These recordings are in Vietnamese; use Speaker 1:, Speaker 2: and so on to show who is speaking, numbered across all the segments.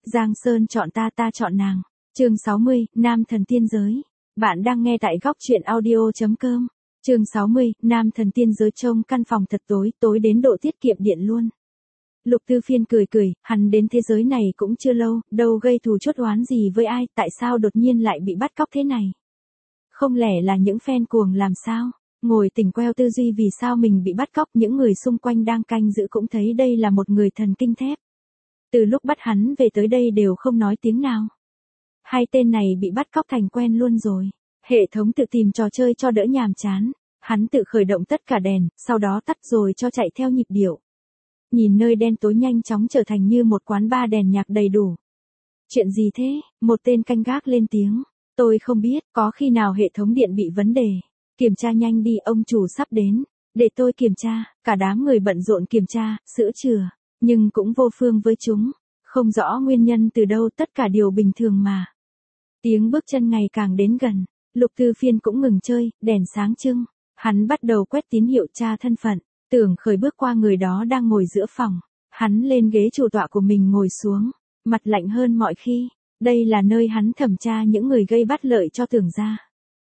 Speaker 1: Giang Sơn chọn ta, ta chọn nàng. Chương 60, Nam thần tiên giới. Bạn đang nghe tại góc truyện audio.com. Chương 60, Nam thần tiên giới. Trông căn phòng thật tối, tối đến độ tiết kiệm điện luôn. Lục Tư Phiên cười cười, hắn đến thế giới này cũng chưa lâu, đâu gây thù chuốc oán gì với ai, tại sao đột nhiên lại bị bắt cóc thế này? Không lẽ là những fan cuồng làm sao? Ngồi tỉnh queo tư duy vì sao mình bị bắt cóc, những người xung quanh đang canh giữ cũng thấy đây là một người thần kinh thép. Từ lúc bắt hắn về tới đây đều không nói tiếng nào. Hai tên này bị bắt cóc thành quen luôn rồi. Hệ thống tự tìm trò chơi cho đỡ nhàm chán. Hắn tự khởi động tất cả đèn, sau đó tắt rồi cho chạy theo nhịp điệu. Nhìn nơi đen tối nhanh chóng trở thành như một quán bar đèn nhạc đầy đủ. Chuyện gì thế? Một tên canh gác lên tiếng. Tôi không biết, có khi nào hệ thống điện bị vấn đề. Kiểm tra nhanh đi, ông chủ sắp đến. Để tôi kiểm tra. Cả đám người bận rộn kiểm tra, sửa chữa. Nhưng cũng vô phương với chúng. Không rõ nguyên nhân từ đâu, tất cả điều bình thường mà. Tiếng bước chân ngày càng đến gần. Lục Tư Phiên cũng ngừng chơi, đèn sáng trưng. Hắn bắt đầu quét tín hiệu tra thân phận. Tưởng Khởi bước qua người đó đang ngồi giữa phòng. Hắn lên ghế chủ tọa của mình ngồi xuống. Mặt lạnh hơn mọi khi. Đây là nơi hắn thẩm tra những người gây bất lợi cho Tưởng gia.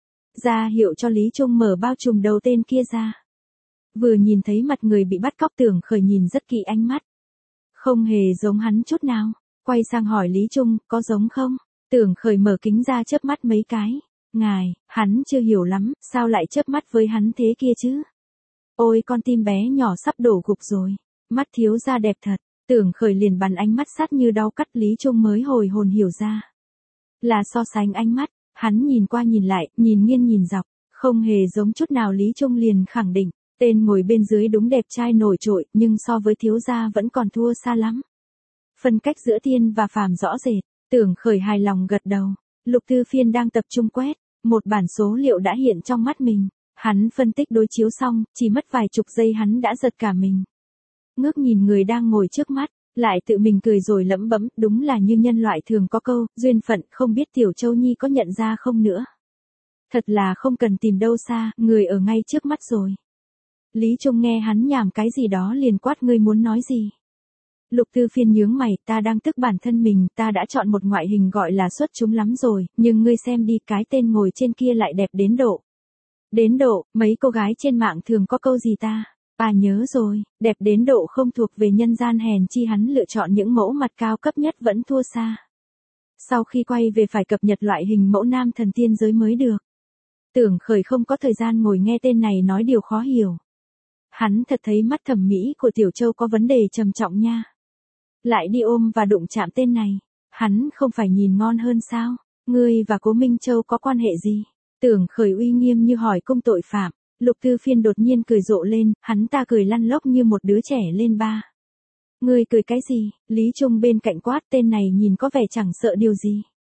Speaker 1: Ra hiệu cho Lý Trung mở bao trùm đầu tên kia ra. Vừa nhìn thấy mặt người bị bắt cóc, Tưởng Khởi nhìn rất kỹ ánh mắt. Không hề giống hắn chút nào. Quay sang hỏi Lý Trung, có giống không? Tưởng Khởi mở kính ra chớp mắt mấy cái. Ngài, hắn chưa hiểu lắm, sao lại chớp mắt với hắn thế kia chứ? Ôi con tim bé nhỏ sắp đổ gục rồi. Mắt thiếu gia đẹp thật. Tưởng Khởi liền bắn ánh mắt sát như đau cắt. Lý Trung mới hồi hồn hiểu ra. Là so sánh ánh mắt. Hắn nhìn qua nhìn lại, nhìn nghiêng nhìn dọc. Không hề giống chút nào. Lý Trung liền khẳng định. Tên ngồi bên dưới đúng đẹp trai nổi trội, nhưng so với thiếu gia vẫn còn thua xa lắm. Phân cách giữa thiên và phàm rõ rệt. Tưởng Khởi hài lòng gật đầu. Lục Tư Phiên đang tập trung quét. Một bản số liệu đã hiện trong mắt mình. Hắn phân tích đối chiếu xong, chỉ mất vài chục giây hắn đã giật cả mình. Ngước nhìn người đang ngồi trước mắt, lại tự mình cười rồi lẩm bẩm, đúng là như nhân loại thường có câu, duyên phận, không biết Tiểu Châu Nhi có nhận ra không nữa. Thật là không cần tìm đâu xa, người ở ngay trước mắt rồi. Lý Trung nghe hắn nhảm cái gì đó liền quát, ngươi muốn nói gì? Lục Tư Phiên nhướng mày, ta đang tức bản thân mình, ta đã chọn một ngoại hình gọi là xuất chúng lắm rồi, nhưng ngươi xem đi, cái tên ngồi trên kia lại đẹp đến độ. Đến độ, mấy cô gái trên mạng thường có câu gì ta? À nhớ rồi, đẹp đến độ không thuộc về nhân gian, hèn chi hắn lựa chọn những mẫu mặt cao cấp nhất vẫn thua xa. Sau khi quay về phải cập nhật loại hình mẫu nam thần tiên giới mới được. Tưởng Khởi không có thời gian ngồi nghe tên này nói điều khó hiểu. Hắn thật thấy mắt thẩm mỹ của Tiểu Châu có vấn đề trầm trọng nha. Lại đi ôm và đụng chạm tên này. Hắn không phải nhìn ngon hơn sao? Ngươi và Cố Minh Châu có quan hệ gì? Tưởng Khởi uy nghiêm như hỏi cung tội phạm. Lục Tư Phiên đột nhiên cười rộ lên, hắn ta cười lăn lóc như một đứa trẻ lên ba. Ngươi cười cái gì? Lý Trung bên cạnh quát, tên này nhìn có vẻ chẳng sợ điều gì.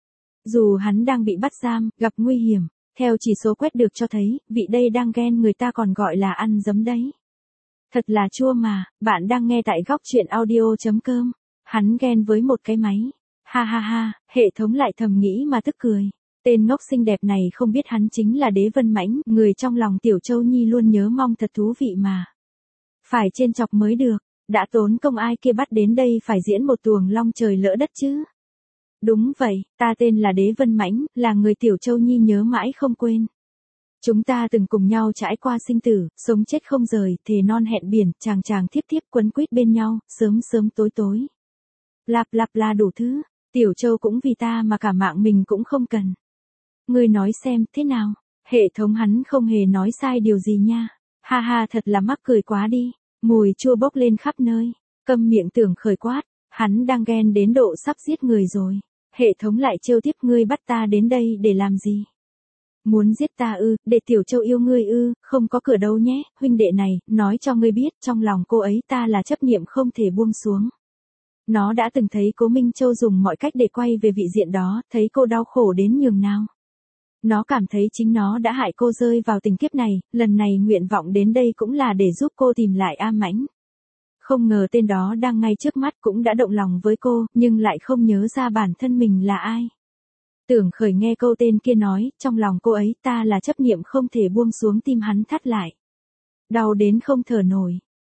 Speaker 1: Dù hắn đang bị bắt giam, gặp nguy hiểm, theo chỉ số quét được cho thấy, vị đây đang ghen, người ta còn gọi là ăn giấm đấy. Thật là chua mà. Bạn đang nghe tại góc truyện audio.com. Hắn ghen với một cái máy. Ha ha ha, hệ thống lại thầm nghĩ mà tức cười. Tên ngốc xinh đẹp này không biết hắn chính là Đế Vân Mãnh, người trong lòng Tiểu Châu Nhi luôn nhớ mong, thật thú vị mà. Phải trên chọc mới được, đã tốn công ai kia bắt đến đây phải diễn một tuồng long trời lỡ đất chứ. Đúng vậy, ta tên là Đế Vân Mãnh, là người Tiểu Châu Nhi nhớ mãi không quên. Chúng ta từng cùng nhau trải qua sinh tử, sống chết không rời, thề non hẹn biển, chàng chàng thiếp thiếp quấn quýt bên nhau, sớm sớm tối tối. Lạp lạp là đủ thứ, Tiểu Châu cũng vì ta mà cả mạng mình cũng không cần. Ngươi nói xem, thế nào? Hệ thống hắn không hề nói sai điều gì nha. Ha ha, thật là mắc cười quá đi. Mùi chua bốc lên khắp nơi. Câm miệng. Tưởng Khởi quát. Hắn đang ghen đến độ sắp giết người rồi. Hệ thống lại trêu tiếp, ngươi bắt ta đến đây để làm gì? Muốn giết ta ư? Để Tiểu Châu yêu ngươi ư? Không có cửa đâu nhé, huynh đệ này, nói cho ngươi biết, trong lòng cô ấy ta là chấp niệm không thể buông xuống. Nó đã từng thấy Cố Minh Châu dùng mọi cách để quay về vị diện đó, thấy cô đau khổ đến nhường nào. Nó cảm thấy chính nó đã hại cô rơi vào tình kiếp này, lần này nguyện vọng đến đây cũng là để giúp cô tìm lại A Mãnh. Không ngờ tên đó đang ngay trước mắt cũng đã động lòng với cô, nhưng lại không nhớ ra bản thân mình là ai. Tưởng Khởi nghe câu tên kia nói, trong lòng cô ấy ta là chấp niệm không thể buông xuống, tim hắn thắt lại. Đau đến không thở nổi.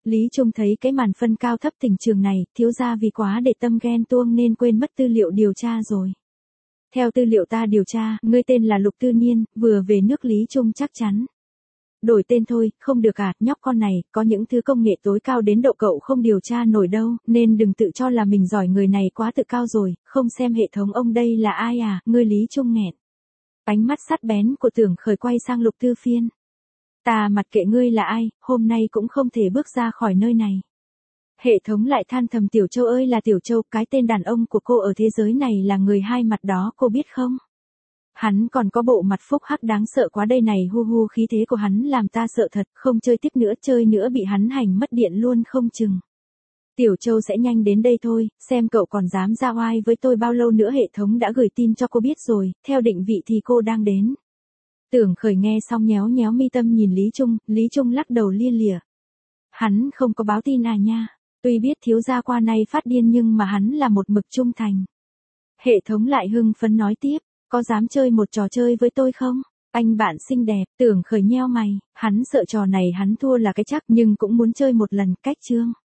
Speaker 1: Lý Trung thấy cái màn phân cao thấp tình trường này, thiếu gia vì quá để tâm ghen tuông nên quên mất tư liệu điều tra rồi. Theo tư liệu ta điều tra, ngươi tên là Lục Tư Niên, vừa về nước. Lý Trung chắc chắn. Đổi tên thôi, không được à, nhóc con này, có những thứ công nghệ tối cao đến độ cậu không điều tra nổi đâu, nên đừng tự cho là mình giỏi, người này quá tự cao rồi, không xem hệ thống ông đây là ai à, ngươi. Lý Trung nghẹn. Ánh mắt sắc bén của Tưởng Khởi quay sang Lục Tư Phiên. Ta mặc kệ ngươi là ai, hôm nay cũng không thể bước ra khỏi nơi này. Hệ thống lại than thầm, Tiểu Châu ơi là Tiểu Châu, cái tên đàn ông của cô ở thế giới này là người hai mặt đó, cô biết không? Hắn còn có bộ mặt phúc hắc đáng sợ quá đây này, hu hu, khí thế của hắn làm ta sợ thật, không chơi tiếp nữa, chơi nữa bị hắn hành mất điện luôn không chừng. Tiểu Châu sẽ nhanh đến đây thôi, xem cậu còn dám ra oai với tôi bao lâu nữa. Hệ thống đã gửi tin cho cô biết rồi, theo định vị thì cô đang đến. Tưởng Khởi nghe xong nhéo nhéo mi tâm nhìn Lý Trung lắc đầu lia lịa. Hắn không có báo tin à nha, tuy biết thiếu gia qua nay phát điên nhưng mà hắn là một mực trung thành. Hệ thống lại hưng phấn nói tiếp, có dám chơi một trò chơi với tôi không? Anh bạn xinh đẹp. Tưởng Khởi nheo mày, hắn sợ trò này hắn thua là cái chắc nhưng cũng muốn chơi một lần. Cách chương